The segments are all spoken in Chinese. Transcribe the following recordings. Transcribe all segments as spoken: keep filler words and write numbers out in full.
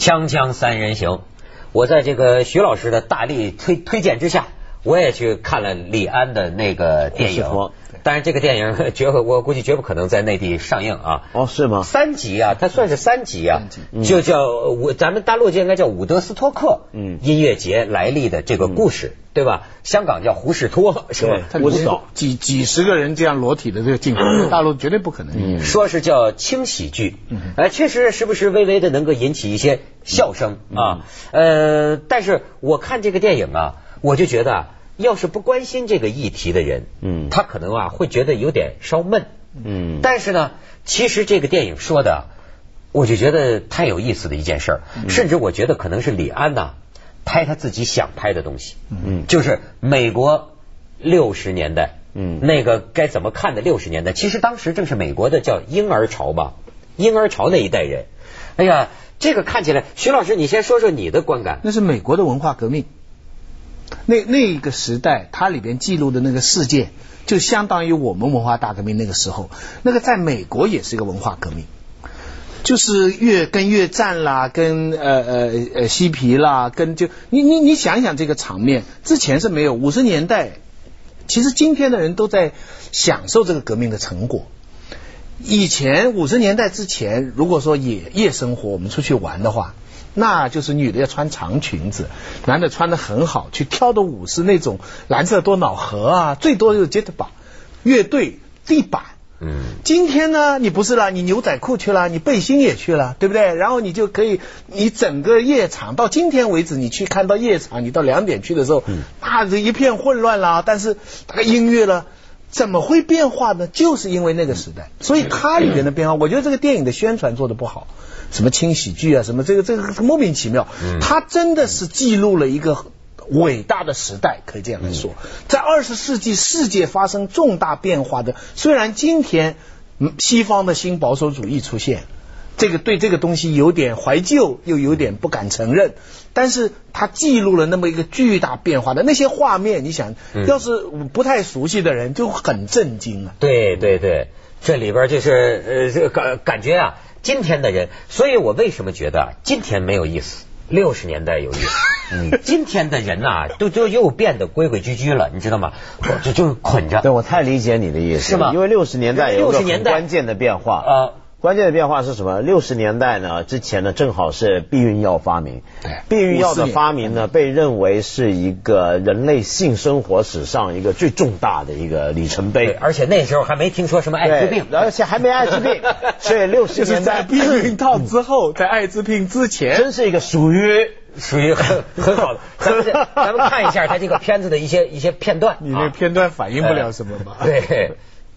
锵锵三人行，我在这个徐老师的大力推推荐之下，我也去看了李安的那个电影。但是这个电影绝我估计绝不可能在内地上映啊。 哦，是吗？ 三集啊，它算是三集啊，嗯、就叫我咱们大陆就应该叫伍德斯托克嗯音乐节来历的这个故事。嗯，对吧？香港叫胡士托，是吧？ 胡士托几几十个人这样裸体的这个镜头，嗯、大陆绝对不可能。 嗯，说是叫轻喜剧，哎、嗯，确实时不时微微的能够引起一些笑声、嗯、啊。呃，但是我看这个电影啊，我就觉得，要是不关心这个议题的人，嗯，他可能啊会觉得有点稍闷，嗯。但是呢，其实这个电影说的，我就觉得太有意思的一件事儿，嗯、甚至我觉得可能是李安呐。拍他自己想拍的东西，嗯，就是美国六十年代，嗯，那个该怎么看的六十年代，其实当时正是美国的叫婴儿潮吧，婴儿潮那一代人，哎呀，这个看起来，徐老师，你先说说你的观感。 那是美国的文化革命，那那个时代，它里边记录的那个事件，就相当于我们文化大革命那个时候，那个在美国也是一个文化革命。就是越跟越战啦，跟呃呃呃嬉皮啦，跟就你你你想想这个场面，之前是没有。五十年代，其实今天的人都在享受这个革命的成果。以前五十年代之前，如果说夜夜生活，我们出去玩的话，那就是女的要穿长裙子，男的穿得很好，去跳的舞是那种蓝色多瑙河啊，最多就是街头吧，乐队地板。嗯，今天呢，你不是了，你牛仔裤去了，你背心也去了，对不对？然后你就可以，你整个夜场到今天为止，你去看到夜场，你到两点去的时候，嗯，那是一片混乱啦。但是那个音乐了，怎么会变化呢？就是因为那个时代，所以它里面的变化，我觉得这个电影的宣传做得不好，什么轻喜剧啊，什么这个这个莫名其妙，它真的是记录了一个伟大的时代，可以这样来说，在二十世纪世界发生重大变化的，虽然今天西方的新保守主义出现，这个对这个东西有点怀旧，又有点不敢承认，但是它记录了那么一个巨大变化的那些画面，你想，要是不太熟悉的人就很震惊啊。 对对对，这里边就是呃这个感感觉啊，今天的人，所以我为什么觉得今天没有意思？六十年代有意思，嗯，今天的人呐、啊，都都又变得规规矩矩了，你知道吗？就就是捆着。 对，我太理解你的意思，是吗？因为六十年代有一个很关键的变化啊。呃关键的变化是什么？六十年代呢，之前呢正好是避孕药发明。避孕药的发明呢，被认为是一个人类性生活史上一个最重大的一个里程碑。 而且那时候还没听说什么艾滋病， 而且还没艾滋病，所以六十年代避孕套之后，在艾滋病之前， 真是一个属于属于很很好的。咱们咱们看一下他这个片子的一些一些片段。 你那片段反映不了什么吧？ 呃、对。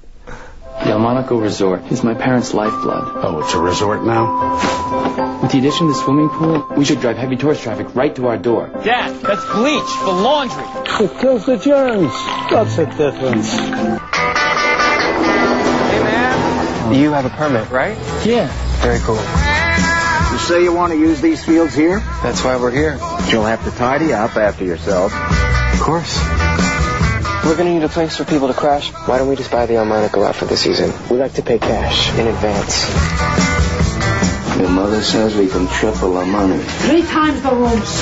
The Almonaco Resort is my parents' lifeblood. Oh, it's a resort now? With the addition of the swimming pool, we should drive heavy tourist traffic right to our door. Dad, that's bleach for laundry. It kills the germs. What's the difference? Hey, man. You have a permit, right? Yeah. Very cool. You say you want to use these fields here? That's why we're here. You'll have to tidy up after yourself. Of course. We're going to need a place for people to crash. Why don't we just buy the Almonaco out for the season? We like to pay cash in advance. Your mother says we can triple our money. Three times the rooms.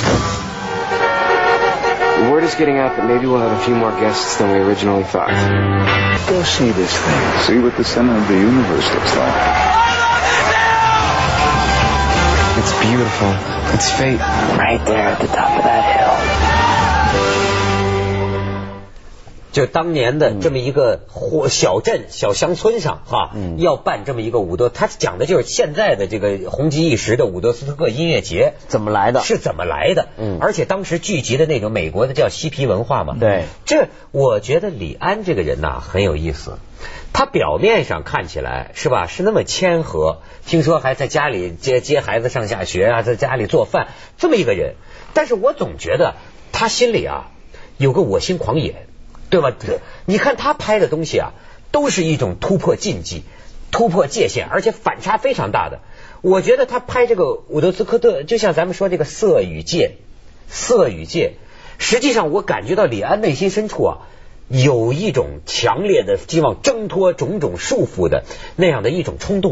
The word is getting out that maybe we'll have a few more guests than we originally thought. Go see this thing. See what the center of the universe looks like. It's beautiful. It's fate. Right there at the top of that hill. 就当年的这么一个小镇、小乡村上哈，嗯、要办这么一个伍德，他讲的就是现在的这个红极一时的伍德斯托克音乐节怎么来的， 是怎么来的？嗯，而且当时聚集的那种美国的叫嬉皮文化嘛， 对， 这我觉得李安这个人呐、啊、很有意思，他表面上看起来是吧，是那么谦和，听说还在家里接接孩子上下学啊，在家里做饭这么一个人，但是我总觉得他心里啊有个我心狂野。对吧？你看他拍的东西啊，都是一种突破禁忌、突破界限，而且反差非常大的。我觉得他拍这个伍德斯科特，就像咱们说这个色与界，色与界，实际上我感觉到李安内心深处啊，有一种强烈的希望挣脱种种束缚的那样的一种冲动。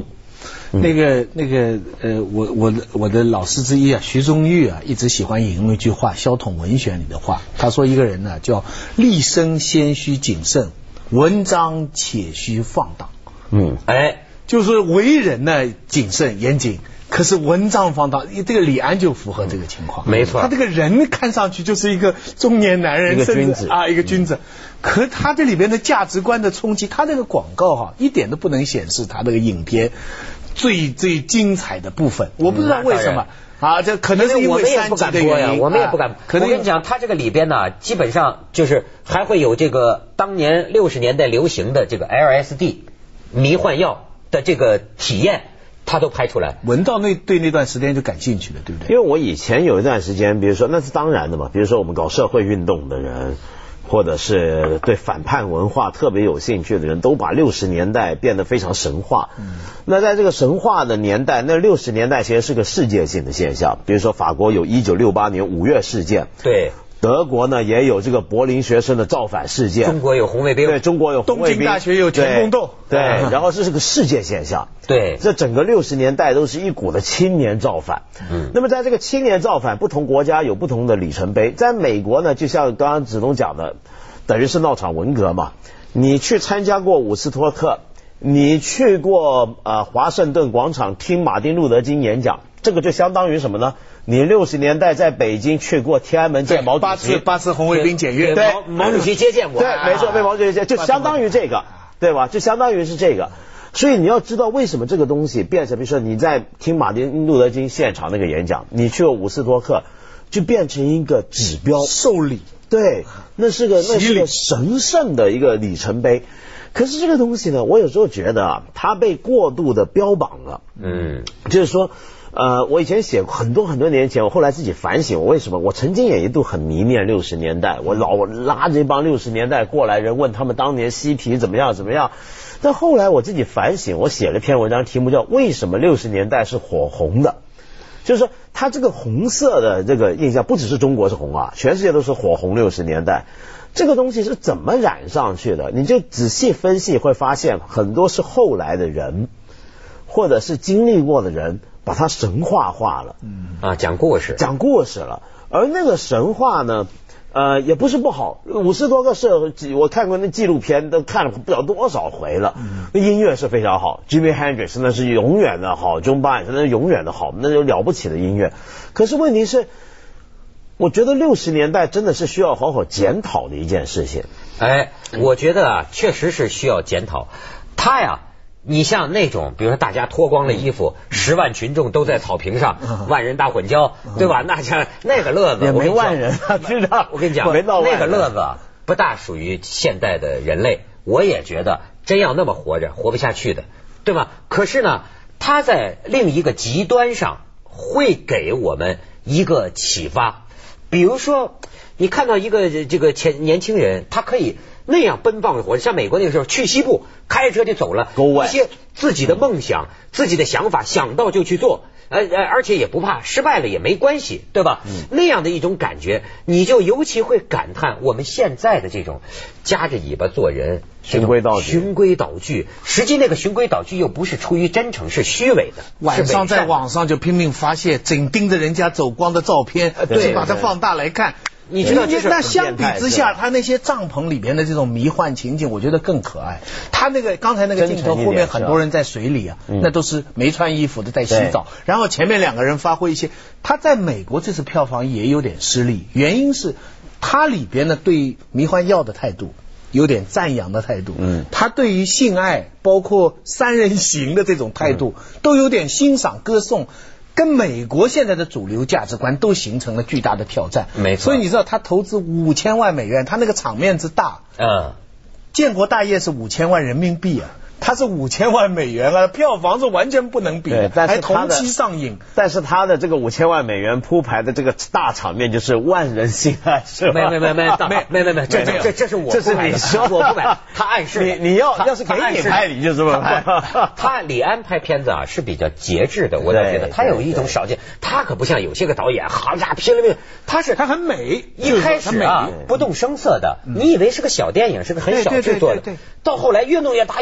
那个那个呃，我我的我的老师之一啊，徐宗玉啊，一直喜欢引用一句话，《萧统文选》里的话，他说一个人呢叫立身先须谨慎，文章且须放荡。 嗯，哎， 就是为人呢谨慎严谨。可是文章放荡，这个李安就符合这个情况。 没错， 他这个人看上去就是一个中年男人， 一个君子啊，一个君子。可是他这里边的价值观的冲击，他这个广告哈，一点都不能显示他这个影片最最精彩的部分。我不知道为什么。啊，这可能是因为三级的原因， 我们也不敢。我跟你讲，他这个里边呢，基本上就是还会有这个当年六十年代流行的这个 L S D 迷幻药的这个体验。他都拍出来， 文道那对那段时间就感兴趣了，对不对？ 因为我以前有一段时间，比如说那是当然的嘛，比如说我们搞社会运动的人，或者是对反叛文化特别有兴趣的人，都把六十年代变得非常神话。嗯，那在这个神话的年代，那六十年代其实是个世界性的现象。比如说法国有一九六八年五月事件， 对。 德国呢也有这个柏林学生的造反事件， 中国有红卫兵， 对，中国有红卫兵， 东京大学有全共斗， 对，对然后这是个世界现象， 对， 这整个六十年代都是一股的青年造反，嗯，那么在这个青年造反，不同国家有不同的里程碑，在美国呢，就像刚刚子东讲的，等于是闹场文革嘛，你去参加过伍斯托克，你去过呃华盛顿广场听马丁路德金演讲，这个就相当于什么呢？你六十年代在北京去过天安门见毛主席， 八次八次红卫兵检阅， 对， 毛主席接见过， 对，没错，被毛主席接，就相当于这个，对吧？就相当于是这个。所以你要知道为什么这个东西变成，比如说你在听马丁路德金现场那个演讲，你去过伍斯托克，就变成一个指标， 受礼， 对，那是个那是个神圣的一个里程碑。可是这个东西呢，我有时候觉得啊，它被过度的标榜了，嗯，就是说。呃，我以前写过很多很多年前，我后来自己反省，我为什么我曾经也一度很迷恋六十年代，我老拉着一帮六十年代过来人，问他们当年嬉皮怎么样怎么样。但后来我自己反省，我写了篇文章，题目叫《为什么六十年代是火红的》，就是说它这个红色的这个印象，不只是中国是红啊，全世界都是火红六十年代。这个东西是怎么染上去的？你就仔细分析会发现，很多是后来的人，或者是经历过的人。把它神话化了， 嗯啊，讲故事， 讲故事了。而那个神话呢，呃，也不是不好。五十多个社，我看过那纪录片，都看了不知道多少回了。嗯、那音乐是非常好 ，Jimi Hendrix 那是永远的好 ，John Barnes 那是永远的好，那就了不起的音乐。可是问题是，我觉得六十年代真的是需要好好检讨的一件事情。 哎，我觉得啊，确实是需要检讨。他呀。你像那种，比如说大家脱光了衣服，十万群众都在草坪上，万人大混交，对吧？那像那个乐子也没万人，知道？ 我跟你讲，那个乐子不大属于现代的人类。我也觉得真要那么活着，活不下去的，对吧？可是呢，他在另一个极端上会给我们一个启发。比如说，你看到一个这个前年轻人，他可以。那样奔放的活着，像美国那个时候去西部开着车就走了，一些自己的梦想、自己的想法，想到就去做，呃呃，而且也不怕失败了也没关系，对吧？嗯、那样的一种感觉，你就尤其会感叹我们现在的这种夹着尾巴做人， 循规蹈矩， 循规蹈矩。实际那个循规蹈矩又不是出于真诚，是虚伪的。 晚上在网上就拼命发泄，紧盯着人家走光的照片，对，把它放大来看。 你知道，就是那相比之下，他那些帐篷里边的这种迷幻情景，我觉得更可爱。他那个刚才那个镜头，后面很多人在水里啊，那都是没穿衣服的在洗澡，然后前面两个人发挥一些。他在美国这次票房也有点失利，原因是他里边呢对迷幻药的态度有点赞扬的态度，嗯，他对于性爱包括三人行的这种态度都有点欣赏歌颂。跟美国现在的主流价值观都形成了巨大的挑战， 没错。 所以你知道他投资五千万美元，他那个场面之大，嗯，建国大业是五千万人民币啊，他是五千万美元啊，票房是完全不能比的， 但是还同期上映。 但是他的这个五千万美元铺排的这个大场面就是万人性爱，是吧？ 没没没没没没没没，这这这这是我这是你说我不买，他暗示你你要要是给你拍你就这么拍。 他李安拍片子啊是比较节制的，我倒觉得他有一种少见，他可不像有些个导演，好家伙拼了命，他是他很美， 一开始啊不动声色的，你以为是个小电影，是个很小制作的，到后来越弄越大，越弄越大。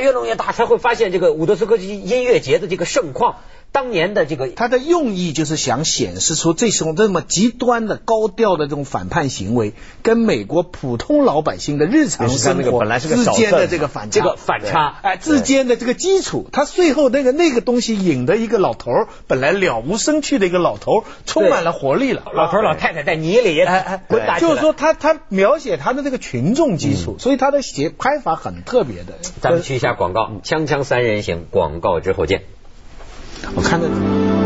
大才会发现这个伍德斯克音乐节的这个盛况。当年的这个， 他的用意就是想显示出这种这么极端的高调的这种反叛行为，跟美国普通老百姓的日常生活之间的这个反差， 这个反差， 哎，之间的这个基础，他最后那个那个东西引的一个老头，本来了无生趣的一个老头，充满了活力了。 老头老太太在泥里也滚打起来， 就是说他他描写他的这个群众基础，所以他的写拍法很特别的。 咱们去一下广告，锵锵三人行，广告之后见。 我看到。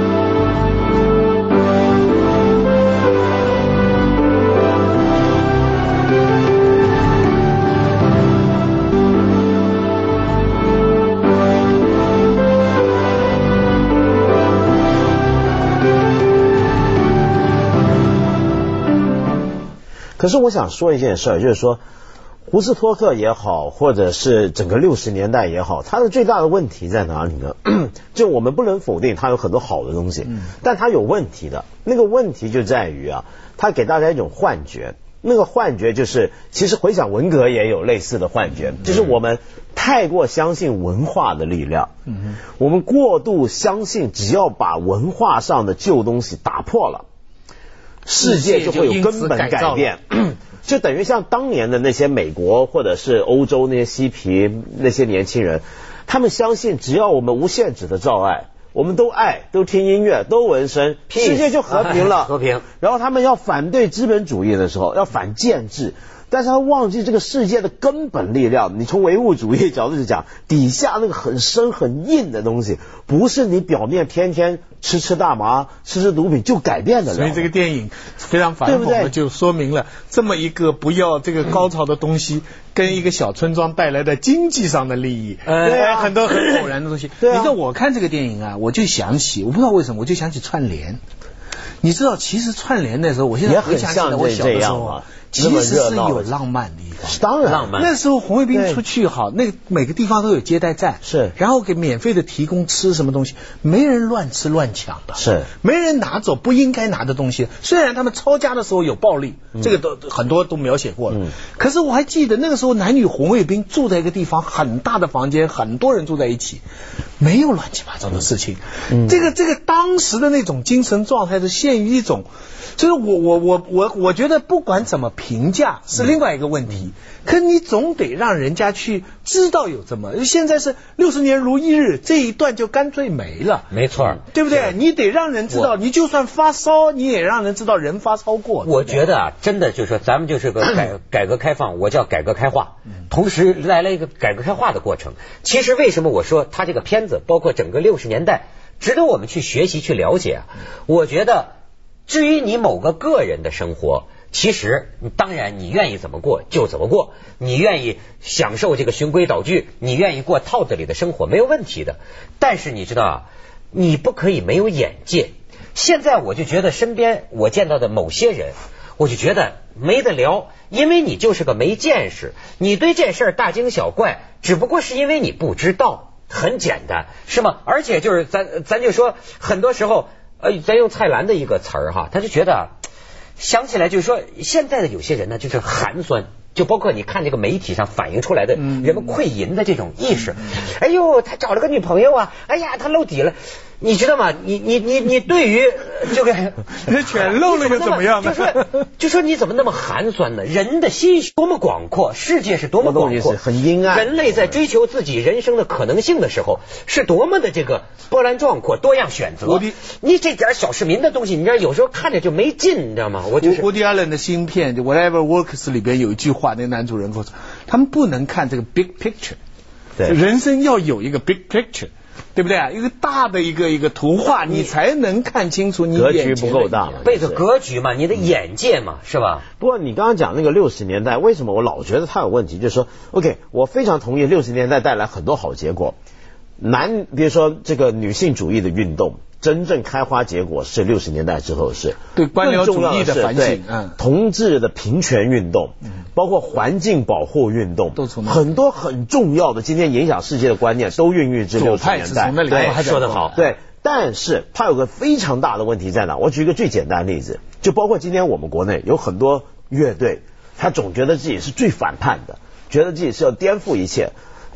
可是我想说一件事儿，就是说胡斯托克也好，或者是整个六十年代也好，它的最大的问题在哪里呢？就我们不能否定它有很多好的东西，但它有问题的。那个问题就在于啊，它给大家一种幻觉。那个幻觉就是，其实回想文革也有类似的幻觉，就是我们太过相信文化的力量，我们过度相信，只要把文化上的旧东西打破了，世界就会有根本改变。就等于像当年的那些美国或者是欧洲那些嬉皮那些年轻人，他们相信只要我们无限制的照爱，我们都爱，都听音乐，都纹身，世界就和平了。 和平。 然后他们要反对资本主义的时候，要反建制，但是他忘记这个世界的根本力量。你从唯物主义角度去讲，底下那个很深很硬的东西，不是你表面天天吃吃大麻、吃吃毒品就改变的了。 所以这个电影非常反讽的就说明了，这么一个不要这个高潮的东西，跟一个小村庄带来的经济上的利益，对、呃、很多很偶然的东西。对、啊，你知道我看这个电影啊，我就想起，我不知道为什么，我就想起串联。你知道，其实串联的时候，我现在回想起来，我小的时候啊。其实是有浪漫的一方， 当然浪漫。 那时候红卫兵出去好，那每个地方都有接待站， 是， 然后给免费的提供吃什么东西，没人乱吃乱抢的， 是， 没人拿走不应该拿的东西。虽然他们抄家的时候有暴力，嗯、这个都很多都描写过了、嗯，可是我还记得那个时候男女红卫兵住在一个地方，很大的房间，很多人住在一起，没有乱七八糟的事情。嗯、这个这个当时的那种精神状态是陷于一种。就是我我我我我觉得不管怎么评价是另外一个问题，嗯、可你总得让人家去知道有这么。现在是六十年如一日，这一段就干脆没了。 没错， 对不对？你得让人知道，你就算发烧，你也让人知道人发烧过。 我觉得啊，真的就是说，咱们就是个改改革开放，我叫改革开化，同时来了一个改革开化的过程。其实为什么我说他这个片子，包括整个六十年代，值得我们去学习去了解啊？我觉得。至于你某个个人的生活，其实当然你愿意怎么过就怎么过，你愿意享受这个循规蹈矩，你愿意过套子里的生活没有问题的。但是你知道啊，你不可以没有眼界。现在我就觉得身边我见到的某些人，我就觉得没得聊，因为你就是个没见识，你对这事儿大惊小怪，只不过是因为你不知道，很简单，是吗？而且就是咱咱就说，很多时候。呃，咱用蔡澜的一个词儿哈，他就觉得想起来就是说，现在的有些人呢，就是寒酸，就包括你看这个媒体上反映出来的人们溃淫的这种意识。哎呦，他找了个女朋友啊，哎呀，他露底了，你知道吗？你你你你对于这个全露了又怎么样呢？ 就说就说你怎么那么寒酸呢？人的心多么广阔，世界是多么广阔， 很阴暗。 人类在追求自己人生的可能性的时候，是多么的这个波澜壮阔，多样选择。你这点小市民的东西，你知道有时候看着就没劲，你知道吗？我就是伍迪·艾伦的新片《Whatever Works》里边有一句话，那个男主人公说，他们不能看这个 big picture， 对，人生要有一个 big picture。对不对啊？一个大的一个一个图画，你才能看清楚你格局不够大嘛， 背着格局嘛，你的眼界嘛，是吧？ 不过你刚刚讲那个六十年代，为什么我老觉得它有问题？就是说 ，OK， 我非常同意六十年代带来很多好结果。男，比如说这个女性主义的运动，真正开花结果是六十年代之后的事。 对官僚主义的反省， 嗯，同志的平权运动，嗯，包括环境保护运动， 都从很多很重要的今天影响世界的观念都孕育至六十年代。 对，说得好。 对，但是它有个非常大的问题在哪？我举一个最简单的例子，就包括今天我们国内有很多乐队，他总觉得自己是最反叛的，觉得自己是要颠覆一切。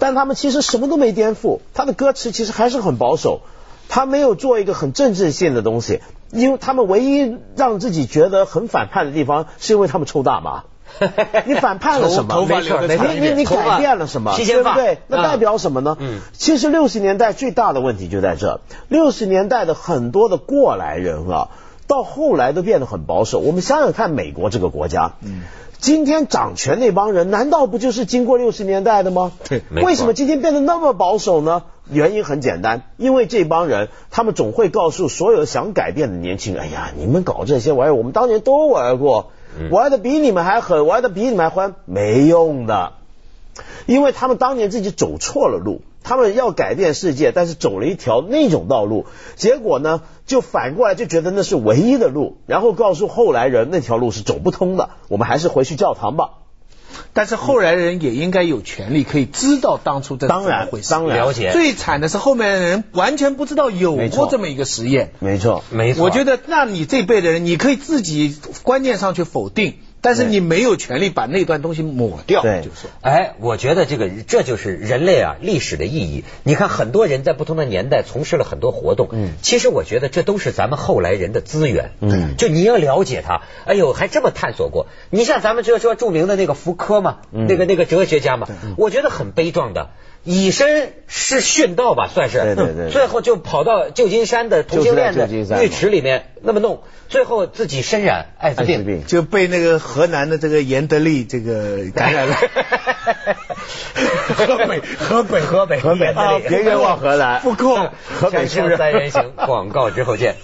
但他们其实什么都没颠覆，他的歌词其实还是很保守，他没有做一个很政治性的东西，因为他们唯一让自己觉得很反叛的地方，是因为他们抽大麻。你反叛了什么？ 没错， 你你你改变了什么？对不对？那代表什么呢？嗯，其实六十年代最大的问题就在这，六十年代的很多的过来人啊，到后来都变得很保守。我们想想看，美国这个国家，嗯，今天掌权那帮人，难道不就是经过六十年代的吗？ 对， 为什么今天变得那么保守呢？原因很简单，因为这帮人，他们总会告诉所有想改变的年轻人，哎呀，你们搞这些玩意儿，我们当年都玩过。玩的比你们还狠，玩的比你们还欢，没用的，因为他们当年自己走错了路，他们要改变世界，但是走了一条那种道路，结果呢就反过来就觉得那是唯一的路，然后告诉后来人那条路是走不通的，我们还是回去教堂吧。 但是后来人也应该有权利可以知道当初这是怎么回事， 当然了解。 最惨的是后面的人完全不知道有过这么一个实验。 没错， 没错。 我觉得那你这辈的人，你可以自己观念上去否定，但是你没有权利把那段东西抹掉。 对， 就是哎，我觉得这个这就是人类啊历史的意义。你看，很多人在不同的年代从事了很多活动，嗯，其实我觉得这都是咱们后来人的资源。嗯，就你要了解他，哎呦，还这么探索过。你像咱们这说著名的那个福柯嘛，嗯、那个那个哲学家嘛，嗯、我觉得很悲壮的。以身是殉道吧，算是， 对对 对, 对， 最后就跑到旧金山的同性恋的浴池里面那么弄，最后自己身染艾滋病， 就被那个河南的这个严德利这个感染了。河北，河北， 河北， 河北啊！别冤枉河南， 复扣， 河北出人。 三人行，广告之后见。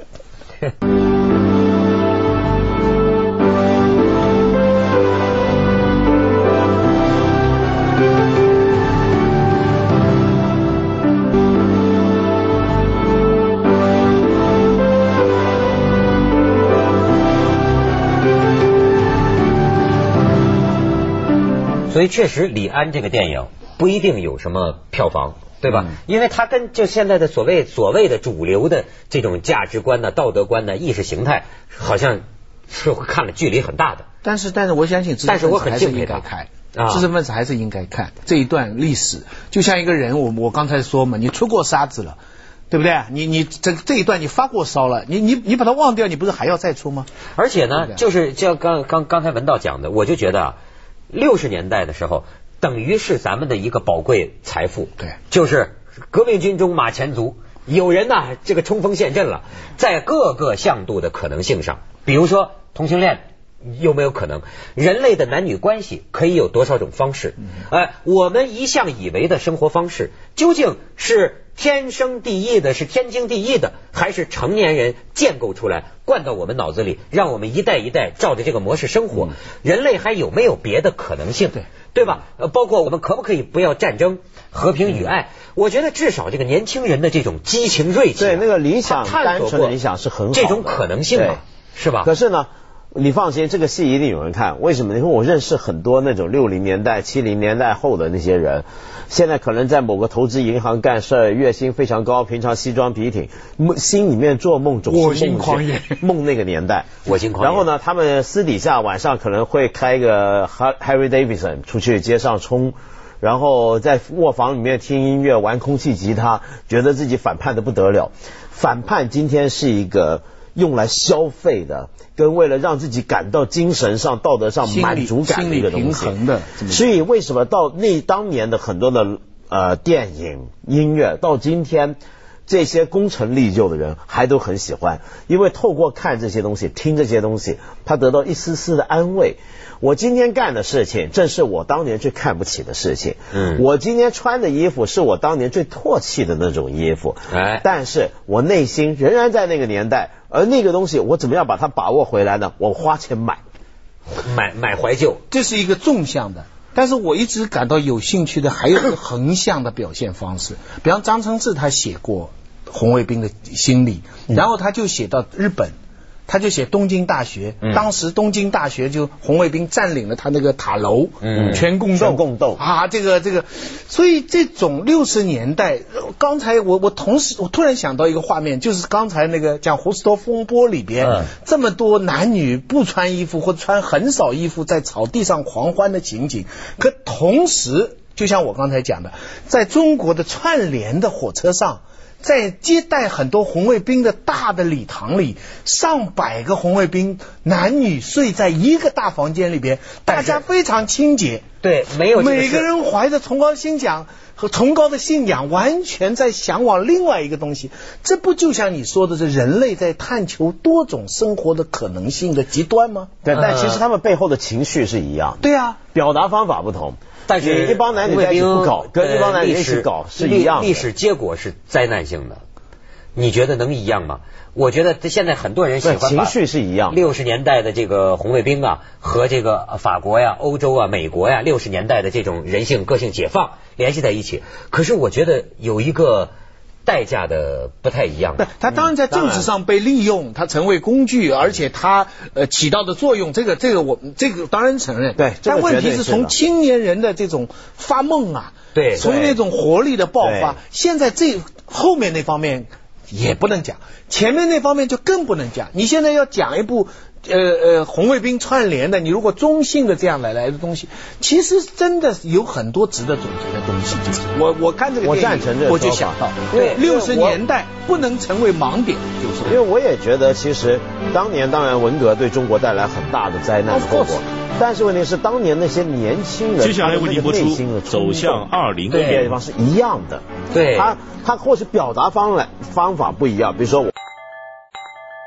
所以确实李安这个电影不一定有什么票房，对吧？嗯、因为他跟就现在的所谓所谓的主流的这种价值观呢、道德观呢、意识形态，好像是看了距离很大的。 但是，但是我相信知识分子还是应该看，知识分子还是应该看这一段历史。就像一个人，我我刚才说嘛，你出过沙子了。对不对？你你这这一段你发过烧了，你你你把它忘掉，你不是还要再出吗？ 而且呢，就是像刚刚刚才文道讲的，我就觉得啊。六十年代的时候，等于是咱们的一个宝贵财富。 对， 就是革命军中马前卒，有人呢这个冲锋陷阵了，在各个向度的可能性上，比如说同性恋有没有可能？人类的男女关系可以有多少种方式？哎、呃，我们一向以为的生活方式，究竟是天生地义的，是天经地义的，还是成年人建构出来？灌到我们脑子里，让我们一代一代照着这个模式生活。嗯、人类还有没有别的可能性？ 对， 对吧？呃，包括我们可不可以不要战争、和平与爱？嗯、我觉得至少这个年轻人的这种激情锐气、啊， 对那个理想，单纯的理想是很好的， 这种可能性嘛，是吧？ 可是呢，你放心，这个戏一定有人看。为什么？因为我认识很多那种六零年代、七零年代后的那些人。现在可能在某个投资银行干事，月薪非常高，平常西装笔挺，心里面做梦总是我心狂野， 梦那个年代， 我心狂野。 然后呢，他们私底下晚上可能会开一个 Harley Davidson 出去街上冲，然后在卧房里面听音乐、玩空气吉他，觉得自己反叛的不得了。反叛今天是一个用来消费的，跟为了让自己感到精神上、道德上满足感的一个东西。 心理平衡的。 所以为什么到那当年的很多的呃电影、音乐，到今天这些功成立就的人还都很喜欢，因为透过看这些东西、听这些东西，他得到一丝丝的安慰。我今天干的事情，正是我当年最看不起的事情。嗯，我今天穿的衣服，是我当年最唾弃的那种衣服。哎，但是我内心仍然在那个年代，而那个东西，我怎么样把它把握回来呢？我花钱买， 买买怀旧， 这是一个纵向的。但是我一直感到有兴趣的，还有一个横向的表现方式。比方张承志他写过红卫兵的心理，然后他就写到日本。他就写东京大学，嗯、当时东京大学就红卫兵占领了他那个塔楼，嗯，全共斗， 共斗啊，这个这个，所以这种六十年代，刚才我我同时我突然想到一个画面，就是刚才那个讲胡斯托风波里边，嗯、这么多男女不穿衣服或者穿很少衣服在草地上狂欢的情景，可同时就像我刚才讲的，在中国的串联的火车上，在接待很多红卫兵的大的礼堂里，上百个红卫兵男女睡在一个大房间里边，大家非常清洁。 对，没有每个人怀着崇高的信仰和崇高的信仰，完全在向往另外一个东西。这不就像你说的，是人类在探求多种生活的可能性的极端吗？ 对，但其实他们背后的情绪是一样。 对啊， 表达方法不同。 但是一帮男女在一起不搞，跟一帮男女一起搞是一样的。 历史结果是灾难性的，你觉得能一样吗？我觉得现在很多人喜欢把情绪是一样。 六十年代的这个红卫兵啊，和这个法国呀、欧洲啊、美国呀，六十年代的这种人性、个性解放联系在一起。可是我觉得有一个代价的不太一样。 他当然在政治上被利用，他成为工具，而且他呃起到的作用，这个这个我这个当然承认。 对， 但问题是从青年人的这种发梦啊， 对， 从那种活力的爆发，现在这后面那方面也不能讲，前面那方面就更不能讲。你现在要讲一部呃呃红卫兵串联的，你如果中性的这样来来的东西，其实真的有很多值得总结的东西。就是我我看这个电影， 我赞成这个， 我就想到，对，六十年代不能成为盲点，就是因为我也觉得，其实当年当然文革对中国带来很大的灾难后果。但是问题是，当年那些年轻人， 接下来为您播出《走向二零二零》 地方是一样的。 对， 他他或许表达方来方法不一样，比如说我。